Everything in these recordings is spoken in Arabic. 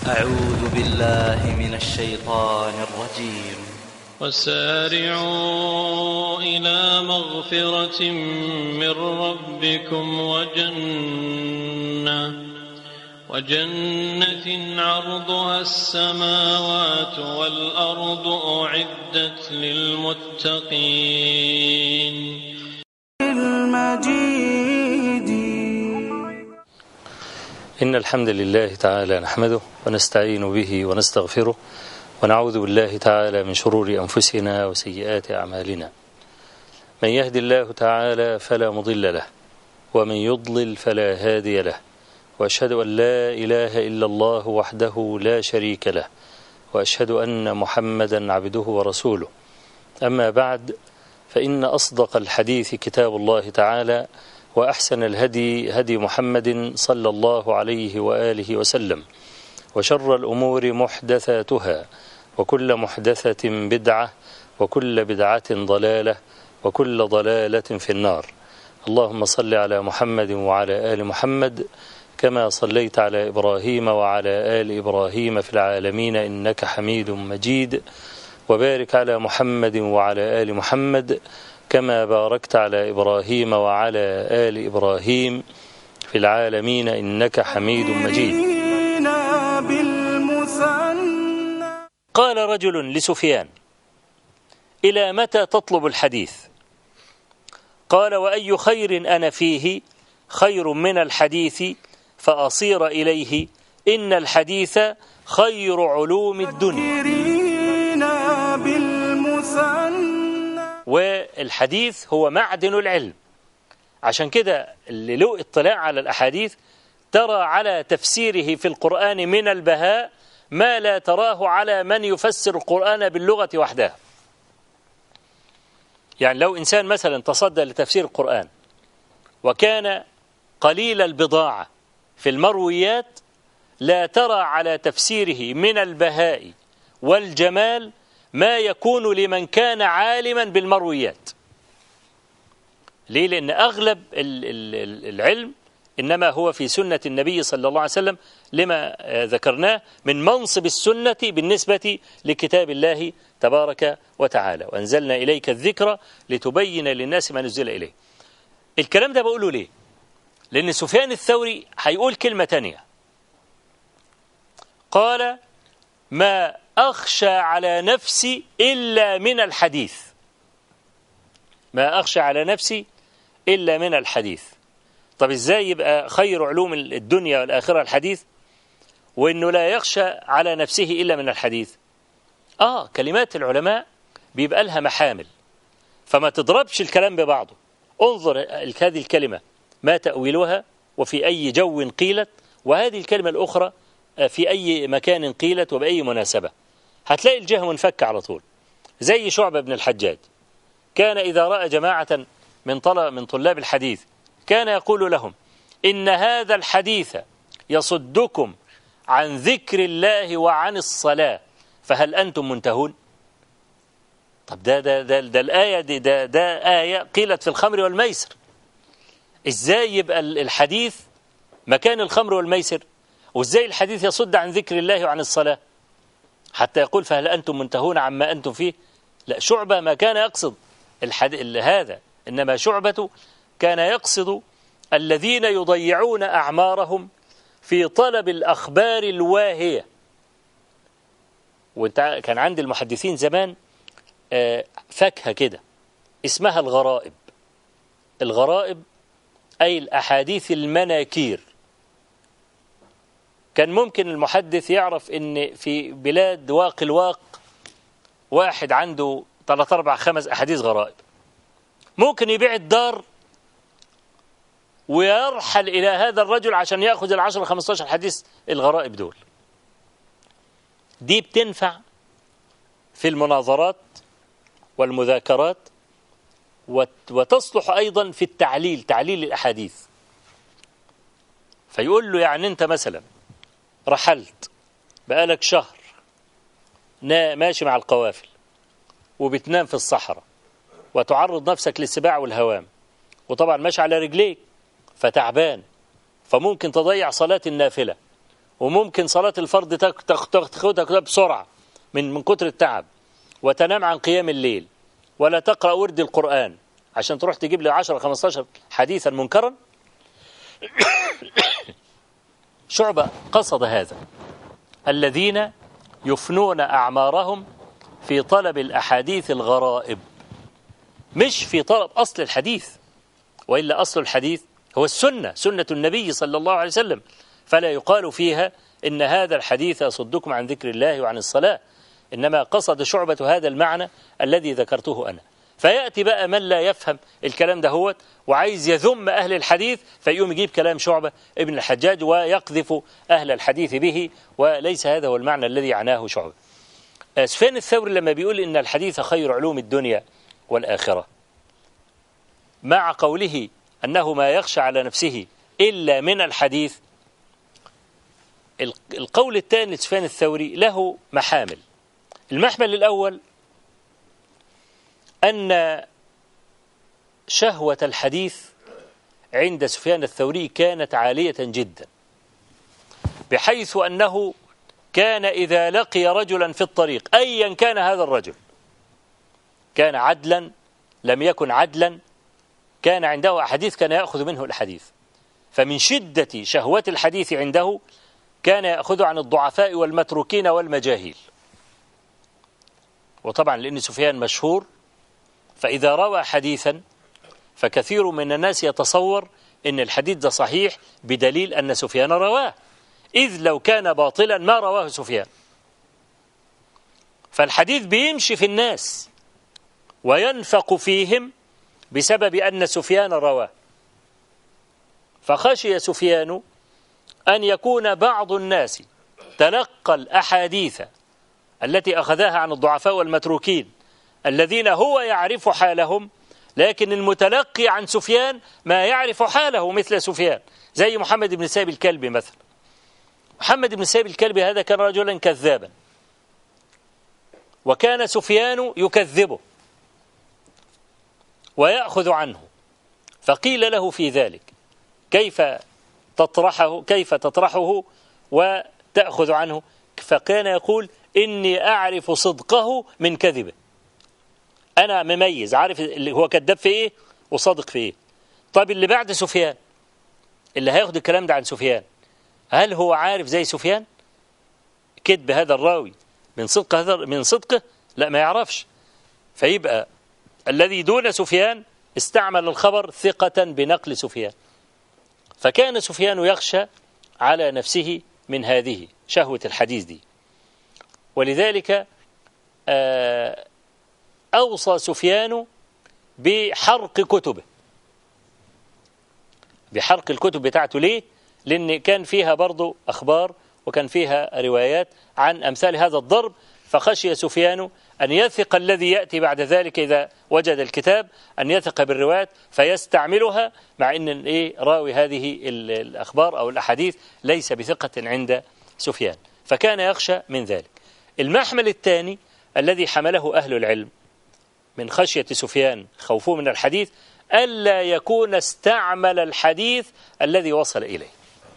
أعوذ بالله من الشيطان الرجيم. وسارعوا إلى مغفرة من ربكم وجنة عرضها السماوات والأرض أعدت للمتقين. إن الحمد لله تعالى نحمده ونستعين به ونستغفره ونعوذ بالله تعالى من شرور أنفسنا وسيئات أعمالنا. من يهد الله تعالى فلا مضل له ومن يضلل فلا هادي له، وأشهد أن لا إله إلا الله وحده لا شريك له، وأشهد أن محمدا عبده ورسوله. أما بعد، فإن أصدق الحديث كتاب الله تعالى، وأحسن الهدي هدي محمد صلى الله عليه وآله وسلم، وشر الأمور محدثاتها، وكل محدثة بدعة، وكل بدعة ضلالة، وكل ضلالة في النار. اللهم صل على محمد وعلى آل محمد كما صليت على إبراهيم وعلى آل إبراهيم في العالمين إنك حميد مجيد، وبارك على محمد وعلى آل محمد كما باركت على إبراهيم وعلى آل إبراهيم في العالمين إنك حميد مجيد. قال رجل لسفيان: إلى متى تطلب الحديث؟ قال: وأي خير أنا فيه خير من الحديث فأصير إليه، إن الحديث خير علوم الدنيا. والحديث هو معدن العلم، عشان كده اللي له اطلاع على الأحاديث ترى على تفسيره في القرآن من البهاء ما لا تراه على من يفسر القرآن باللغة وحدها. يعني لو إنسان مثلا تصدى لتفسير القرآن وكان قليل البضاعة في المرويات، لا ترى على تفسيره من البهاء والجمال ما يكون لمن كان عالما بالمرويات. ليه؟ لأن أغلب العلم إنما هو في سنة النبي صلى الله عليه وسلم، لما ذكرناه من منصب السنة بالنسبة لكتاب الله تبارك وتعالى، وأنزلنا إليك الذكر لتبين للناس ما نزل إليه. الكلام ده بقوله ليه؟ لأن سفيان الثوري هيقول كلمة تانية، قال: ما أخشى على نفسي إلا من الحديث. ما أخشى على نفسي إلا من الحديث. طب إزاي يبقى خير علوم الدنيا والآخرة الحديث، وإنه لا يخشى على نفسه إلا من الحديث؟ كلمات العلماء بيبقى لها محامل، فما تضربش الكلام ببعضه. انظر هذه الكلمة ما تأويلها، وفي أي جو قيلت، وهذه الكلمة الأخرى في أي مكان قيلت وبأي مناسبة. هتلاقي الجهة منفكة على طول. زي شعبة بن الحجاج، كان إذا رأى جماعة من طلاب الحديث كان يقول لهم: إن هذا الحديث يصدكم عن ذكر الله وعن الصلاة، فهل أنتم منتهون؟ طب ده الآية دي ده آية قيلت في الخمر والميسر. إزاي يبقى الحديث مكان الخمر والميسر؟ وإزاي الحديث يصد عن ذكر الله وعن الصلاة حتى يقول فهل أنتم منتهون عما أنتم فيه؟ لا، شعبة ما كان يقصد هذا، إنما شعبة كان يقصد الذين يضيعون أعمارهم في طلب الأخبار الواهية. وانت كان عند المحدثين زمان فاكهة كده اسمها الغرائب. الغرائب أي الأحاديث المناكير. كان ممكن المحدث يعرف إن في بلاد الواق واحد عنده 3 4 5 أحاديث غرائب، ممكن يبيع الدار ويرحل إلى هذا الرجل عشان يأخذ 10 15 حديث الغرائب دول. دي بتنفع في المناظرات والمذاكرات، وتصلح أيضا في تعليل الأحاديث. فيقول له يعني أنت مثلا رحلت بقالك شهر ماشي مع القوافل وبتنام في الصحراء وتعرض نفسك للسباع والهوام، وطبعا ماشي على رجليك فتعبان، فممكن تضيع صلاة النافلة وممكن صلاة الفرض تاخدها بسرعة من كتر التعب، وتنام عن قيام الليل، ولا تقرأ ورد القرآن عشان تروح تجيب لي 10-15 حديثا منكرا. شعبة قصد هذا، الذين يفنون أعمارهم في طلب الأحاديث الغرائب، مش في طلب أصل الحديث، وإلا أصل الحديث هو السنة، سنة النبي صلى الله عليه وسلم، فلا يقال فيها إن هذا الحديث يصدكم عن ذكر الله وعن الصلاة، إنما قصد شعبة هذا المعنى الذي ذكرته أنا. فيأتي بقى من لا يفهم الكلام ده هو وعايز يذم أهل الحديث، فيقوم يجيب كلام شعبة ابن الحجاج ويقذف أهل الحديث به، وليس هذا هو المعنى الذي عناه شعبة. سفيان الثوري لما بيقول إن الحديث خير علوم الدنيا والآخرة، مع قوله أنه ما يخشى على نفسه إلا من الحديث، القول الثاني لسفيان الثوري له محامل. المحمل الأول أن شهوة الحديث عند سفيان الثوري كانت عالية جدا، بحيث أنه كان إذا لقي رجلا في الطريق أيا كان هذا الرجل، كان عدلا لم يكن عدلا، كان عنده أحاديث كان يأخذ منه الحديث. فمن شدة شهوة الحديث عنده كان يأخذ عن الضعفاء والمتروكين والمجاهيل. وطبعا لأن سفيان مشهور، فإذا روى حديثا فكثير من الناس يتصور أن الحديث ده صحيح بدليل أن سفيان رواه، إذ لو كان باطلا ما رواه سفيان. فالحديث بيمشي في الناس وينفق فيهم بسبب أن سفيان رواه. فخشي سفيان أن يكون بعض الناس تلقى الأحاديث التي أخذها عن الضعفاء والمتروكين الذين هو يعرف حالهم، لكن المتلقي عن سفيان ما يعرف حاله مثل سفيان، زي محمد بن سائب الكلبي مثلا. محمد بن سائب الكلبي هذا كان رجلا كذابا، وكان سفيان يكذبه ويأخذ عنه، فقيل له في ذلك كيف تطرحه وتأخذ عنه؟ فكان يقول إني أعرف صدقه من كذبه، أنا مميز، عارف اللي هو كذاب في إيه وصادق في إيه. طيب اللي بعد سفيان اللي هياخد الكلام ده عن سفيان، هل هو عارف زي سفيان كذب هذا الراوي من صدقه؟ لا، ما يعرفش. فيبقى الذي دون سفيان استعمل الخبر ثقة بنقل سفيان، فكان سفيان يخشى على نفسه من هذه شهوة الحديث دي. ولذلك أوصى سفيان بحرق كتبه، بحرق الكتب بتاعته. ليه؟ لأن كان فيها برضو أخبار وكان فيها روايات عن أمثال هذا الضرب، فخشي سفيان أن يثق الذي يأتي بعد ذلك إذا وجد الكتاب أن يثق بالروايات فيستعملها، مع أن راوي هذه الأخبار أو الأحاديث ليس بثقة عند سفيان، فكان يخشى من ذلك. المحمل الثاني الذي حمله أهل العلم من خشية سفيان خوفه من الحديث ألا يكون استعمل الحديث الذي وصل إليه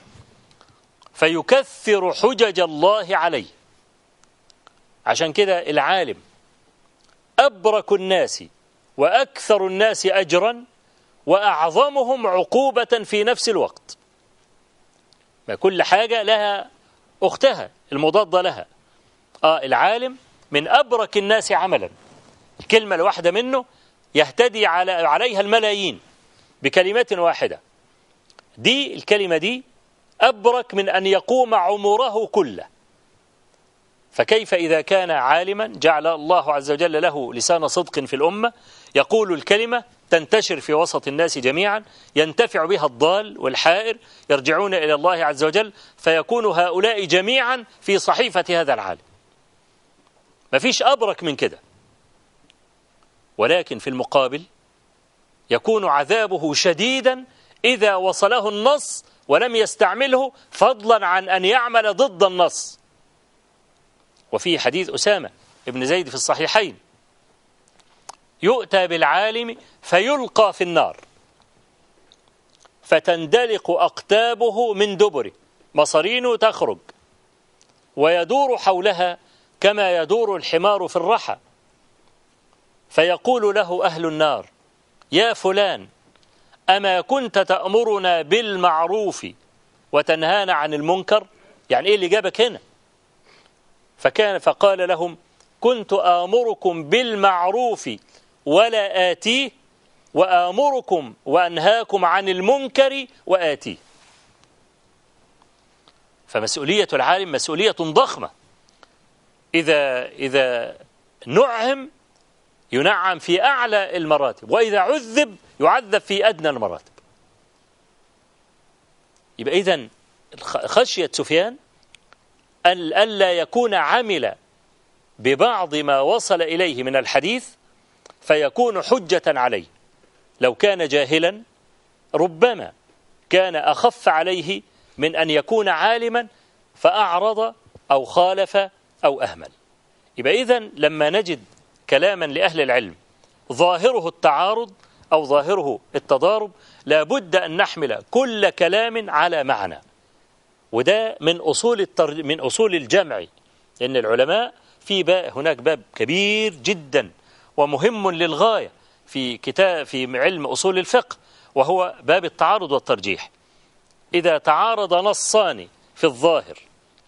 فيكثر حجج الله عليه. عشان كده العالم أبرك الناس وأكثر الناس أجرا وأعظمهم عقوبة في نفس الوقت. ما كل حاجة لها أختها المضادة لها. العالم من أبرك الناس عملا، الكلمة الواحدة منه يهتدي عليها الملايين بكلمة واحدة. دي الكلمة دي أبرك من أن يقوم عمره كله. فكيف إذا كان عالما جعل الله عز وجل له لسان صدق في الأمة، يقول الكلمة تنتشر في وسط الناس جميعا، ينتفع بها الضال والحائر، يرجعون إلى الله عز وجل، فيكون هؤلاء جميعا في صحيفة هذا العالم. ما فيش أبرك من كده. ولكن في المقابل يكون عذابه شديدا إذا وصله النص ولم يستعمله، فضلا عن أن يعمل ضد النص. وفي حديث أسامة ابن زيد في الصحيحين: يؤتى بالعالم فيلقى في النار فتندلق أقتابه من دبره، مصارين تخرج ويدور حولها كما يدور الحمار في الرحى، فيقول له أهل النار: يا فلان، أما كنت تأمرنا بالمعروف وتنهانا عن المنكر؟ يعني إيه اللي جابك هنا؟ فقال لهم: كنت آمركم بالمعروف ولا آتيه، وآمركم وأنهاكم عن المنكر وآتيه. فمسؤولية العالم مسؤولية ضخمة. إذا نعم ينعم في أعلى المراتب، وإذا عذب يعذب في أدنى المراتب. يبقى إذن خشية سفيان ألا يكون عمل ببعض ما وصل إليه من الحديث فيكون حجة عليه. لو كان جاهلا ربما كان أخف عليه من أن يكون عالما فأعرض أو خالف أو أهمل. يبقى إذن لما نجد كلاما لأهل العلم ظاهره التعارض أو ظاهره التضارب، لابد أن نحمل كل كلام على معنى، وده من أصول الجمع. لأن العلماء هناك باب كبير جدا ومهم للغاية في علم أصول الفقه، وهو باب التعارض والترجيح. إذا تعارض نصان في الظاهر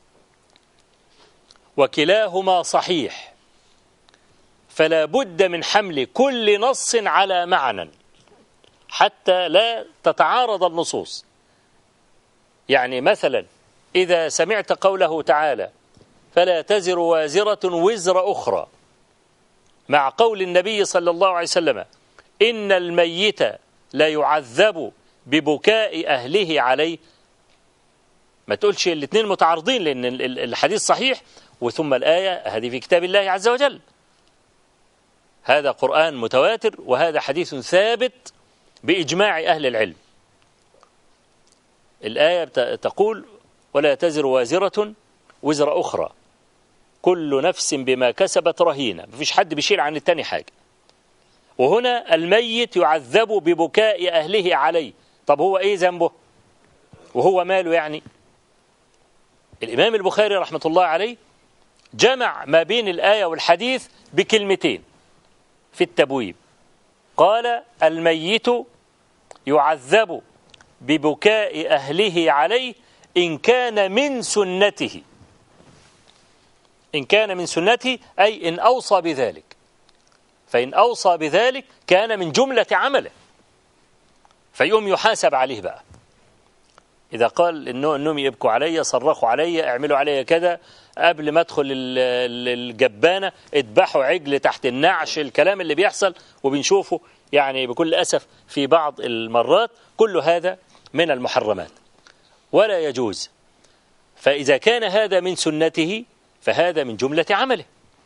وكلاهما صحيح فلا بد من حمل كل نص على معنى حتى لا تتعارض النصوص. يعني مثلا إذا سمعت قوله تعالى: فلا تزر وازرة وزر أخرى، مع قول النبي صلى الله عليه وسلم: إن الميت لا يعذب ببكاء أهله عليه، ما تقولش الاثنين متعارضين، لأن الحديث صحيح وثم الآية هذه في كتاب الله عز وجل، هذا قرآن متواتر وهذا حديث ثابت بإجماع أهل العلم. الآية تقول: ولا تزر وازرة وزر أخرى، كل نفس بما كسبت رهينة، مفيش حد بيشيل عن التاني حاجة. وهنا الميت يعذب ببكاء أهله عليه، طب هو إيه ذنبه وهو ماله؟ يعني الإمام البخاري رحمة الله عليه جمع ما بين الآية والحديث بكلمتين في التبويب، قال: الميت يعذب ببكاء أهله عليه إن كان من سنته. إن كان من سنته أي إن أوصى بذلك، فإن أوصى بذلك كان من جملة عمله فيقوم يحاسب عليه بقى. إذا قال إنهم يبكوا علي، صرخوا علي، اعملوا علي كذا، قبل ما أدخل الجبانة اذبحوا عجل تحت النعش، الكلام اللي بيحصل وبنشوفه يعني بكل أسف في بعض المرات، كل هذا من المحرمات ولا يجوز. فإذا كان هذا من سنته فهذا من جملة عمله،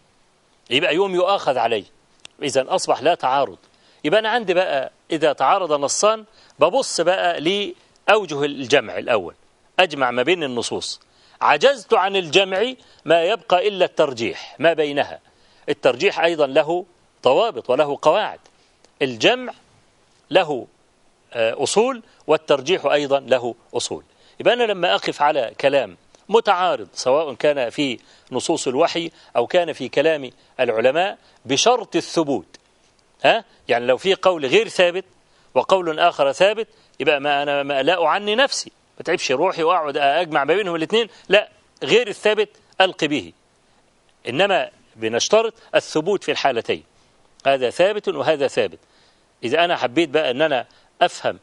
يبقى يوم يؤاخذ عليه. إذن أصبح لا تعارض. يبقى أنا عندي بقى إذا تعارض نصان ببص بقى لأوجه الجمع الأول، أجمع ما بين النصوص. عجزت عن الجمع ما يبقى إلا الترجيح ما بينها. الترجيح أيضا له ضوابط وله قواعد، الجمع له أصول والترجيح أيضا له أصول. يبقى أنا لما أقف على كلام متعارض سواء كان في نصوص الوحي أو كان في كلام العلماء بشرط الثبوت، يعني لو في قول غير ثابت وقول آخر ثابت، يبقى أنا لا أعني نفسي، ما تعبش روحي وأقعد أجمع ما بينهم الاثنين، لا، غير الثابت ألقي به، إنما بنشترط الثبوت في الحالتين، هذا ثابت وهذا ثابت. إذا أنا حبيت بقى أن أنا أفهم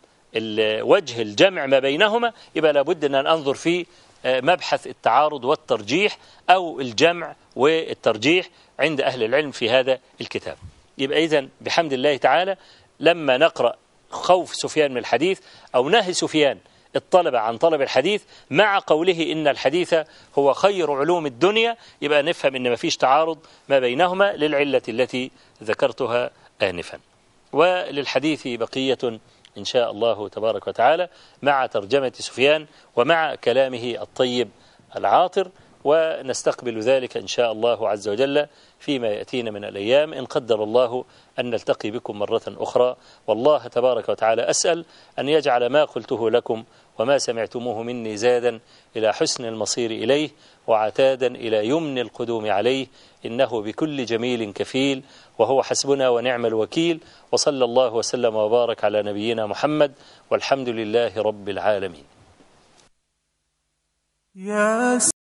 وجه الجمع ما بينهما، يبقى لابد أن أنظر في مبحث التعارض والترجيح أو الجمع والترجيح عند أهل العلم في هذا الكتاب. يبقى إذن بحمد الله تعالى لما نقرأ خوف سفيان من الحديث أو نهي سفيان الطلبة عن طلب الحديث مع قوله إن الحديث هو خير علوم الدنيا، يبقى نفهم إن ما فيش تعارض ما بينهما للعلة التي ذكرتها آنفا. وللحديث بقية إن شاء الله تبارك وتعالى مع ترجمة سفيان ومع كلامه الطيب العاطر، ونستقبل ذلك إن شاء الله عز وجل فيما يأتينا من الأيام إن قدر الله أن نلتقي بكم مرة أخرى. والله تبارك وتعالى أسأل أن يجعل ما قلته لكم وما سمعتموه مني زادا إلى حسن المصير إليه وعتادا إلى يمن القدوم عليه، إنه بكل جميل كفيل، وهو حسبنا ونعم الوكيل. وصلى الله وسلم وبارك على نبينا محمد، والحمد لله رب العالمين.